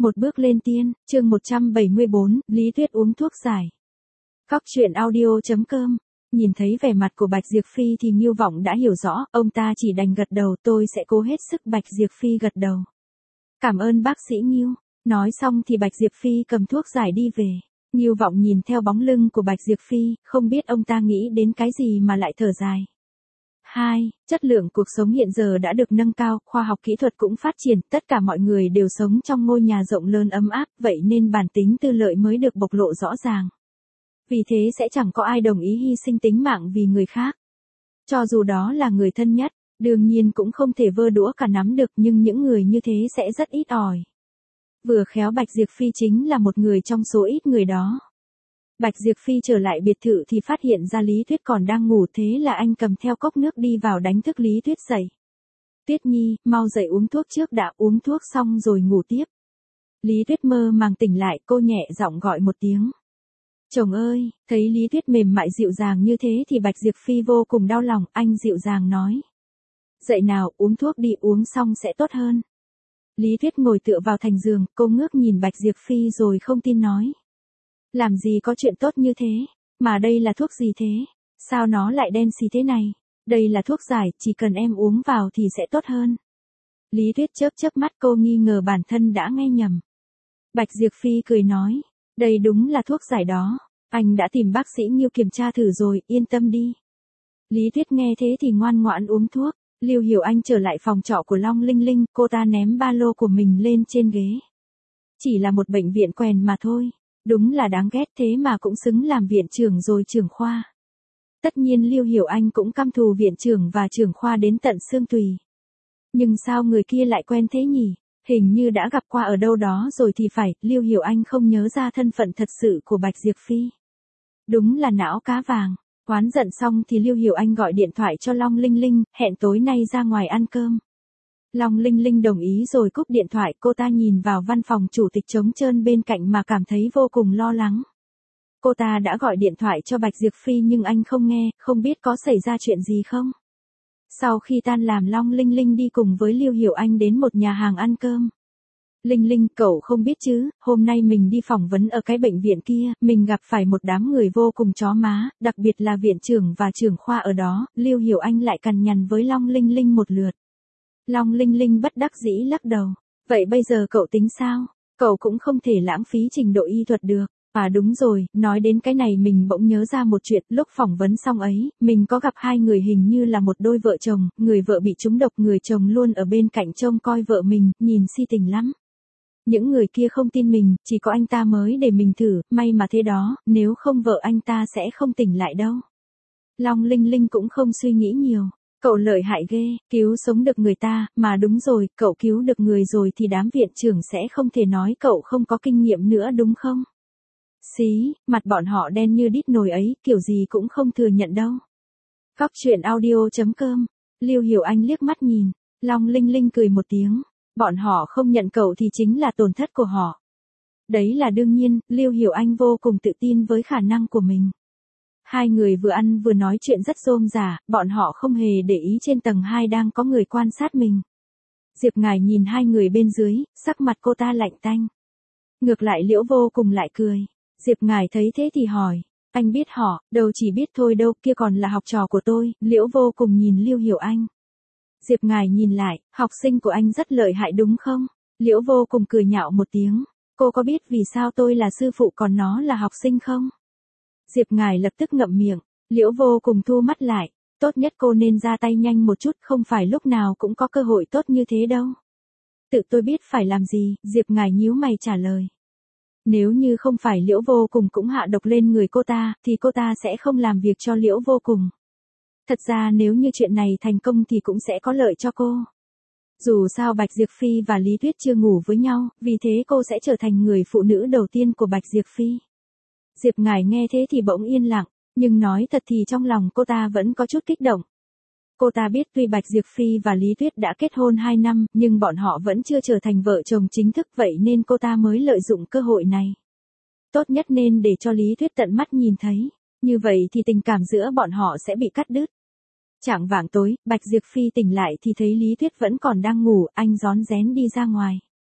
Một bước lên tiên, chương 174, Lý Tuyết uống thuốc giải. Cóc truyện audio.com. Nhìn thấy vẻ mặt của Bạch Diệp Phi thì Ngưu Vọng đã hiểu rõ, ông ta chỉ đành gật đầu, tôi sẽ cố hết sức. Bạch Diệp Phi gật đầu. Cảm ơn bác sĩ Ngưu. Nói xong thì Bạch Diệp Phi cầm thuốc giải đi về. Ngưu Vọng nhìn theo bóng lưng của Bạch Diệp Phi, không biết ông ta nghĩ đến cái gì mà lại thở dài. 2. Chất lượng cuộc sống hiện giờ đã được nâng cao, khoa học kỹ thuật cũng phát triển, tất cả mọi người đều sống trong ngôi nhà rộng lớn ấm áp, vậy nên bản tính tư lợi mới được bộc lộ rõ ràng. Vì thế sẽ chẳng có ai đồng ý hy sinh tính mạng vì người khác. Cho dù đó là người thân nhất, đương nhiên cũng không thể vơ đũa cả nắm được, nhưng những người như thế sẽ rất ít ỏi. Vừa khéo Bạch Diệp Phi chính là một người trong số ít người đó. Bạch Diệp Phi trở lại biệt thự thì phát hiện ra Lý Tuyết còn đang ngủ, thế là anh cầm theo cốc nước đi vào đánh thức Lý Tuyết dậy. Tuyết Nhi, mau dậy uống thuốc trước đã, uống thuốc xong rồi ngủ tiếp. Lý Tuyết mơ màng tỉnh lại, cô nhẹ giọng gọi một tiếng. Chồng ơi, thấy Lý Tuyết mềm mại dịu dàng như thế thì Bạch Diệp Phi vô cùng đau lòng, anh dịu dàng nói. Dậy nào, uống thuốc đi, uống xong sẽ tốt hơn. Lý Tuyết ngồi tựa vào thành giường, cô ngước nhìn Bạch Diệp Phi rồi không tin nói. Làm gì có chuyện tốt như thế, mà đây là thuốc gì thế, sao nó lại đen xì thế này, đây là thuốc giải, chỉ cần em uống vào thì sẽ tốt hơn. Lý Tuyết chớp mắt, cô nghi ngờ bản thân đã nghe nhầm. Bạch Diệp Phi cười nói, đây đúng là thuốc giải đó, anh đã tìm bác sĩ Ngưu kiểm tra thử rồi, yên tâm đi. Lý Tuyết nghe thế thì ngoan ngoãn uống thuốc. Lưu Hiểu Anh trở lại phòng trọ của Long Linh Linh, cô ta ném ba lô của mình lên trên ghế. Chỉ là một bệnh viện quèn mà thôi. Đúng là đáng ghét, thế mà cũng xứng làm viện trưởng rồi trưởng khoa. Tất nhiên Lưu Hiểu Anh cũng căm thù viện trưởng và trưởng khoa đến tận xương tùy. Nhưng sao người kia lại quen thế nhỉ? Hình như đã gặp qua ở đâu đó rồi thì phải, Lưu Hiểu Anh không nhớ ra thân phận thật sự của Bạch Diệp Phi. Đúng là não cá vàng. Oán giận xong thì Lưu Hiểu Anh gọi điện thoại cho Long Linh Linh, hẹn tối nay ra ngoài ăn cơm. Long Linh Linh đồng ý rồi cúp điện thoại, cô ta nhìn vào văn phòng chủ tịch trống trơn bên cạnh mà cảm thấy vô cùng lo lắng. Cô ta đã gọi điện thoại cho Bạch Diệp Phi nhưng anh không nghe, không biết có xảy ra chuyện gì không. Sau khi tan làm Long Linh Linh đi cùng với Lưu Hiểu Anh đến một nhà hàng ăn cơm. Linh Linh, cậu không biết chứ, hôm nay mình đi phỏng vấn ở cái bệnh viện kia, mình gặp phải một đám người vô cùng chó má, đặc biệt là viện trưởng và trưởng khoa ở đó, Lưu Hiểu Anh lại cằn nhằn với Long Linh Linh một lượt. Long Linh Linh bất đắc dĩ lắc đầu, vậy bây giờ cậu tính sao, cậu cũng không thể lãng phí trình độ y thuật được. À đúng rồi, nói đến cái này mình bỗng nhớ ra một chuyện, lúc phỏng vấn xong ấy, mình có gặp hai người hình như là một đôi vợ chồng, người vợ bị trúng độc, người chồng luôn ở bên cạnh trông coi vợ mình, nhìn si tình lắm. Những người kia không tin mình, chỉ có anh ta mới để mình thử, may mà thế đó, nếu không vợ anh ta sẽ không tỉnh lại đâu. Long Linh Linh cũng không suy nghĩ nhiều, cậu lợi hại ghê, cứu sống được người ta, mà đúng rồi, cậu cứu được người rồi thì đám viện trưởng sẽ không thể nói cậu không có kinh nghiệm nữa đúng không? Xí, mặt bọn họ đen như đít nồi ấy, kiểu gì cũng không thừa nhận đâu. Cóc truyện audio.com, Lưu Hiểu Anh liếc mắt nhìn, Long Linh Linh cười một tiếng. Bọn họ không nhận cậu thì chính là tổn thất của họ. Đấy là đương nhiên, Lưu Hiểu Anh vô cùng tự tin với khả năng của mình. Hai người vừa ăn vừa nói chuyện rất rôm rả, bọn họ không hề để ý trên tầng 2 đang có người quan sát mình. Diệp Ngải nhìn hai người bên dưới, sắc mặt cô ta lạnh tanh. Ngược lại Liễu Vô Cùng lại cười. Diệp Ngải thấy thế thì hỏi, anh biết họ, đâu chỉ biết thôi đâu, kia còn là học trò của tôi. Liễu Vô Cùng nhìn Lưu Hiểu Anh. Diệp Ngải nhìn lại, học sinh của anh rất lợi hại đúng không? Liễu Vô Cùng cười nhạo một tiếng, cô có biết vì sao tôi là sư phụ còn nó là học sinh không? Diệp Ngải lập tức ngậm miệng, Liễu Vô Cùng thu mắt lại, tốt nhất cô nên ra tay nhanh một chút, không phải lúc nào cũng có cơ hội tốt như thế đâu. Tự tôi biết phải làm gì, Diệp Ngải nhíu mày trả lời. Nếu như không phải Liễu Vô Cùng cũng hạ độc lên người cô ta, thì cô ta sẽ không làm việc cho Liễu Vô Cùng. Thật ra nếu như chuyện này thành công thì cũng sẽ có lợi cho cô. Dù sao Bạch Diệp Phi và Lý Tuyết chưa ngủ với nhau, vì thế cô sẽ trở thành người phụ nữ đầu tiên của Bạch Diệp Phi. Diệp Ngải nghe thế thì bỗng yên lặng, nhưng nói thật thì trong lòng cô ta vẫn có chút kích động. Cô ta biết tuy Bạch Diệp Phi và Lý Tuyết đã kết hôn 2 năm, nhưng bọn họ vẫn chưa trở thành vợ chồng chính thức, vậy nên cô ta mới lợi dụng cơ hội này. Tốt nhất nên để cho Lý Tuyết tận mắt nhìn thấy, như vậy thì tình cảm giữa bọn họ sẽ bị cắt đứt. Chạng vạng tối, Bạch Diệp Phi tỉnh lại thì thấy Lý Tuyết vẫn còn đang ngủ, anh rón rén đi ra ngoài.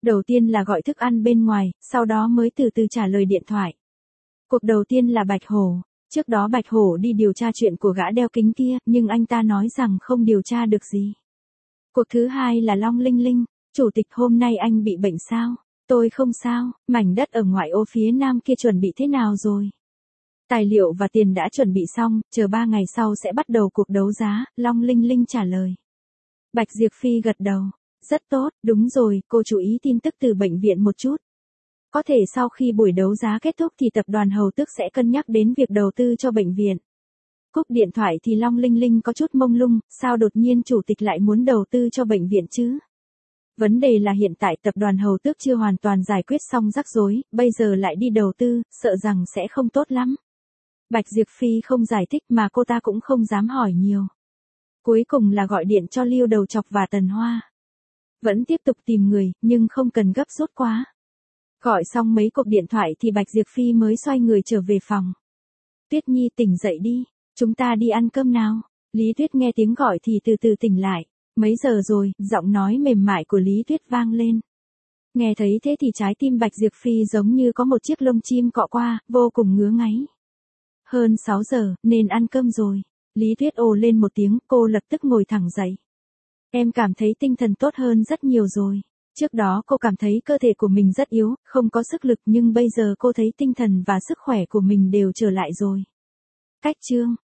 Đầu tiên là gọi thức ăn bên ngoài, sau đó mới từ từ trả lời điện thoại. Cuộc đầu tiên là Bạch Hổ. Trước đó Bạch Hổ đi điều tra chuyện của gã đeo kính kia, nhưng anh ta nói rằng không điều tra được gì. Cuộc thứ hai là Long Linh Linh. Chủ tịch hôm nay anh bị bệnh sao? Tôi không sao, mảnh đất ở ngoại ô phía nam kia chuẩn bị thế nào rồi? Tài liệu và tiền đã chuẩn bị xong, chờ 3 ngày sau sẽ bắt đầu cuộc đấu giá, Long Linh Linh trả lời. Bạch Diệp Phi gật đầu. Rất tốt, đúng rồi, cô chú ý tin tức từ bệnh viện một chút. Có thể sau khi buổi đấu giá kết thúc thì tập đoàn Hầu Tước sẽ cân nhắc đến việc đầu tư cho bệnh viện. Cúp điện thoại thì Long Linh Linh có chút mông lung, sao đột nhiên chủ tịch lại muốn đầu tư cho bệnh viện chứ? Vấn đề là hiện tại tập đoàn Hầu Tước chưa hoàn toàn giải quyết xong rắc rối, bây giờ lại đi đầu tư, sợ rằng sẽ không tốt lắm. Bạch Diệp Phi không giải thích mà cô ta cũng không dám hỏi nhiều. Cuối cùng là gọi điện cho Lưu Đầu Chọc và Tần Hoa. Vẫn tiếp tục tìm người, nhưng không cần gấp rút quá. Gọi xong mấy cuộc điện thoại thì Bạch Diệp Phi mới xoay người trở về phòng. Tuyết Nhi tỉnh dậy đi, chúng ta đi ăn cơm nào. Lý Tuyết nghe tiếng gọi thì từ từ tỉnh lại. Mấy giờ rồi, giọng nói mềm mại của Lý Tuyết vang lên. Nghe thấy thế thì trái tim Bạch Diệp Phi giống như có một chiếc lông chim cọ qua, vô cùng ngứa ngáy. Hơn 6 giờ, nên ăn cơm rồi. Lý Tuyết ồ lên một tiếng, cô lập tức ngồi thẳng dậy. Em cảm thấy tinh thần tốt hơn rất nhiều rồi. Trước đó cô cảm thấy cơ thể của mình rất yếu, không có sức lực nhưng bây giờ cô thấy tinh thần và sức khỏe của mình đều trở lại rồi. Cách chương